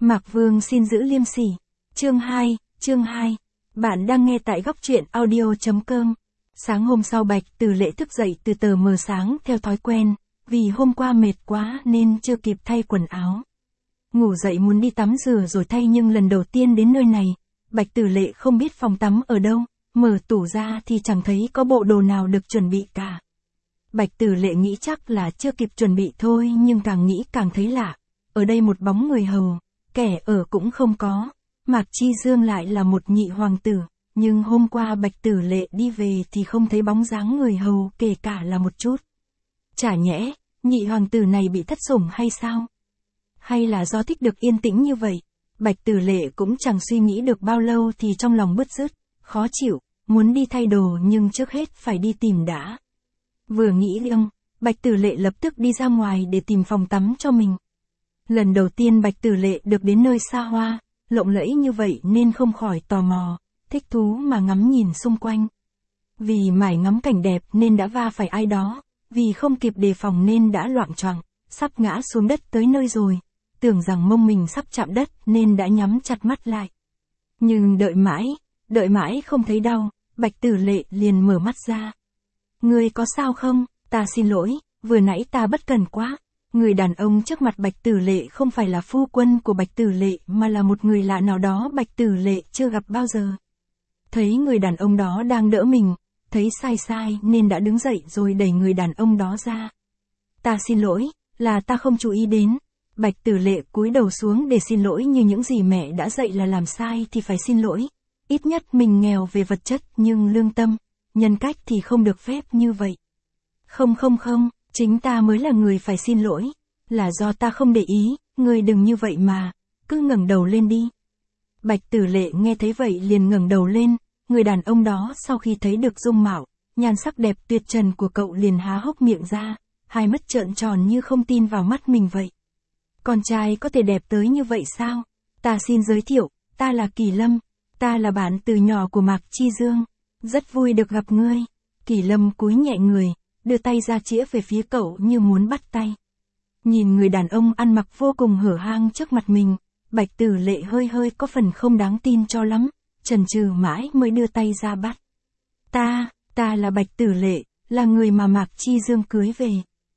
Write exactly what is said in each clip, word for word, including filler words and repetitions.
Mạc Vương xin giữ liêm sỉ. Chương hai, chương hai. Bạn đang nghe tại góc truyện audio.com. Sáng hôm sau Bạch Tử Lệ thức dậy từ tờ mờ sáng theo thói quen, vì hôm qua mệt quá nên chưa kịp thay quần áo. Ngủ dậy muốn đi tắm rửa rồi thay nhưng lần đầu tiên đến nơi này, Bạch Tử Lệ không biết phòng tắm ở đâu, mở tủ ra thì chẳng thấy có bộ đồ nào được chuẩn bị cả. Bạch Tử Lệ nghĩ chắc là chưa kịp chuẩn bị thôi nhưng càng nghĩ càng thấy lạ. Ở đây một bóng người hầu, kẻ ở cũng không có. Mạc Chi Dương lại là một nhị hoàng tử, nhưng hôm qua Bạch Tử Lệ đi về thì không thấy bóng dáng người hầu kể cả là một chút. Chả nhẽ, nhị hoàng tử này bị thất sủng hay sao? Hay là do thích được yên tĩnh như vậy? Bạch Tử Lệ cũng chẳng suy nghĩ được bao lâu thì trong lòng bứt rứt, khó chịu, muốn đi thay đồ nhưng trước hết phải đi tìm đã. Vừa nghĩ liêng, Bạch Tử Lệ lập tức đi ra ngoài để tìm phòng tắm cho mình. Lần đầu tiên Bạch Tử Lệ được đến nơi xa hoa, lộng lẫy như vậy nên không khỏi tò mò, thích thú mà ngắm nhìn xung quanh. Vì mải ngắm cảnh đẹp nên đã va phải ai đó, vì không kịp đề phòng nên đã loạng choạng, sắp ngã xuống đất tới nơi rồi, tưởng rằng mông mình sắp chạm đất nên đã nhắm chặt mắt lại. Nhưng đợi mãi, đợi mãi không thấy đau, Bạch Tử Lệ liền mở mắt ra. Ngươi có sao không? Ta xin lỗi, vừa nãy ta bất cẩn quá. Người đàn ông trước mặt Bạch Tử Lệ không phải là phu quân của Bạch Tử Lệ mà là một người lạ nào đó Bạch Tử Lệ chưa gặp bao giờ. Thấy người đàn ông đó đang đỡ mình, thấy sai sai nên đã đứng dậy rồi đẩy người đàn ông đó ra. Ta xin lỗi, là ta không chú ý đến. Bạch Tử Lệ cúi đầu xuống để xin lỗi như những gì mẹ đã dạy là làm sai thì phải xin lỗi. Ít nhất mình nghèo về vật chất nhưng lương tâm, nhân cách thì không được phép như vậy. Không không không, chính ta mới là người phải xin lỗi. Là do ta không để ý, ngươi đừng như vậy mà, cứ ngẩng đầu lên đi. Bạch Tử Lệ nghe thấy vậy liền ngẩng đầu lên, người đàn ông đó sau khi thấy được dung mạo, nhan sắc đẹp tuyệt trần của cậu liền há hốc miệng ra, hai mắt trợn tròn như không tin vào mắt mình vậy. Con trai có thể đẹp tới như vậy sao? Ta xin giới thiệu, ta là Kỳ Lâm, ta là bạn từ nhỏ của Mạc Chi Dương, rất vui được gặp ngươi. Kỳ Lâm cúi nhẹ người, đưa tay ra chĩa về phía cậu như muốn bắt tay. Nhìn người đàn ông ăn mặc vô cùng hở hang trước mặt mình, Bạch Tử Lệ hơi hơi có phần không đáng tin cho lắm, chần chừ mãi mới đưa tay ra bắt. Ta, ta là Bạch Tử Lệ, là người mà Mạc Chi Dương cưới về.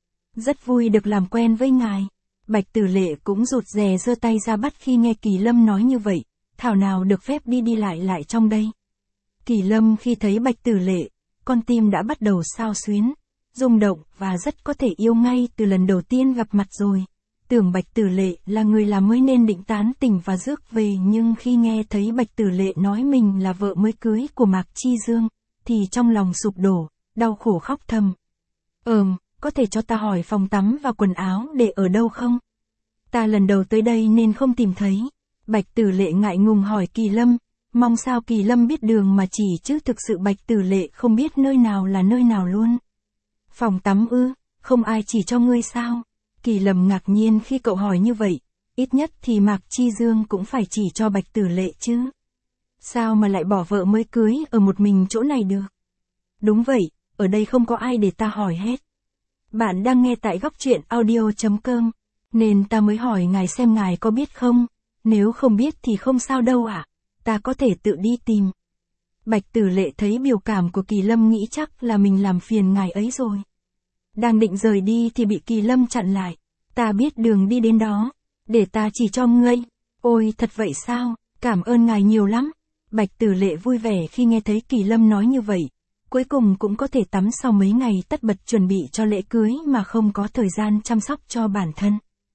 Rất vui được làm quen với ngài. Bạch Tử Lệ cũng rụt rè giơ tay ra bắt khi nghe Kỳ Lâm nói như vậy, thảo nào được phép đi đi lại lại trong đây. Kỳ Lâm khi thấy Bạch Tử Lệ, con tim đã bắt đầu xao xuyến, rung động và rất có thể yêu ngay từ lần đầu tiên gặp mặt rồi. Tưởng Bạch Tử Lệ là người làm mới nên định tán tỉnh và rước về nhưng khi nghe thấy Bạch Tử Lệ nói mình là vợ mới cưới của Mạc Chi Dương, thì trong lòng sụp đổ, đau khổ khóc thầm. Ừm, có thể cho ta hỏi phòng tắm và quần áo để ở đâu không? Ta lần đầu tới đây nên không tìm thấy. Bạch Tử Lệ ngại ngùng hỏi Kỳ Lâm, mong sao Kỳ Lâm biết đường mà chỉ chứ thực sự Bạch Tử Lệ không biết nơi nào là nơi nào luôn. Phòng tắm ư, không ai chỉ cho ngươi sao? Kỳ Lâm ngạc nhiên khi cậu hỏi như vậy, ít nhất thì Mạc Chi Dương cũng phải chỉ cho Bạch Tử Lệ chứ. Sao mà lại bỏ vợ mới cưới ở một mình chỗ này được? Đúng vậy, ở đây không có ai để ta hỏi hết. Bạn đang nghe tại góc truyện audio.com, nên ta mới hỏi ngài xem ngài có biết không, nếu không biết thì không sao đâu ạ, à? Ta có thể tự đi tìm. Bạch Tử Lệ thấy biểu cảm của Kỳ Lâm nghĩ chắc là mình làm phiền ngài ấy rồi. Đang định rời đi thì bị Kỳ Lâm chặn lại, ta biết đường đi đến đó, để ta chỉ cho ngươi. Ôi thật vậy sao, cảm ơn ngài nhiều lắm. Bạch Tử Lệ vui vẻ khi nghe thấy Kỳ Lâm nói như vậy, cuối cùng cũng có thể tắm sau mấy ngày tất bật chuẩn bị cho lễ cưới mà không có thời gian chăm sóc cho bản thân.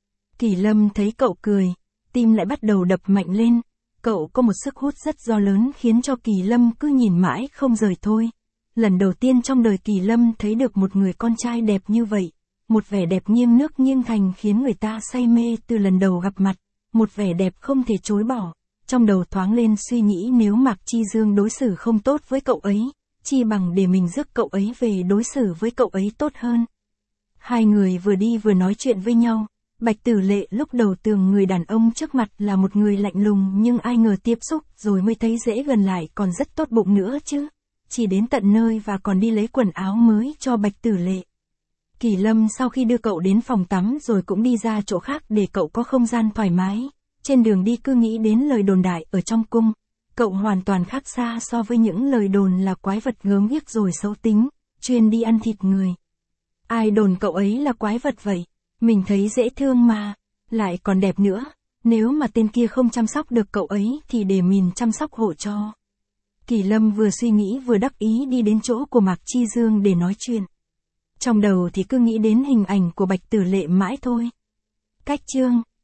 Kỳ Lâm thấy cậu cười, tim lại bắt đầu đập mạnh lên, cậu có một sức hút rất do lớn khiến cho Kỳ Lâm cứ nhìn mãi không rời thôi. Lần đầu tiên trong đời Kỳ Lâm thấy được một người con trai đẹp như vậy, một vẻ đẹp nghiêng nước nghiêng thành khiến người ta say mê từ lần đầu gặp mặt, một vẻ đẹp không thể chối bỏ. Trong đầu thoáng lên suy nghĩ nếu Mạc Chi Dương đối xử không tốt với cậu ấy, chi bằng để mình rước cậu ấy về đối xử với cậu ấy tốt hơn. Hai người vừa đi vừa nói chuyện với nhau, Bạch Tử Lệ lúc đầu tưởng người đàn ông trước mặt là một người lạnh lùng nhưng ai ngờ tiếp xúc rồi mới thấy dễ gần lại còn rất tốt bụng nữa chứ. Chỉ đến tận nơi và còn đi lấy quần áo mới cho Bạch Tử Lệ. Kỳ Lâm sau khi đưa cậu đến phòng tắm rồi cũng đi ra chỗ khác để cậu có không gian thoải mái, Trên đường đi cứ nghĩ đến lời đồn đại ở trong cung. Cậu hoàn toàn khác xa so với những lời đồn là quái vật gớm ghiếc rồi xấu tính, chuyên đi ăn thịt người. Ai đồn cậu ấy là quái vật vậy? Mình thấy dễ thương mà, lại còn đẹp nữa. Nếu mà tên kia không chăm sóc được cậu ấy thì để mình chăm sóc hộ cho. Kỳ Lâm vừa suy nghĩ vừa đắc ý đi đến chỗ của Mạc Chi Dương để nói chuyện. Trong đầu thì cứ nghĩ đến hình ảnh của Bạch Tử Lệ mãi thôi. Cách chương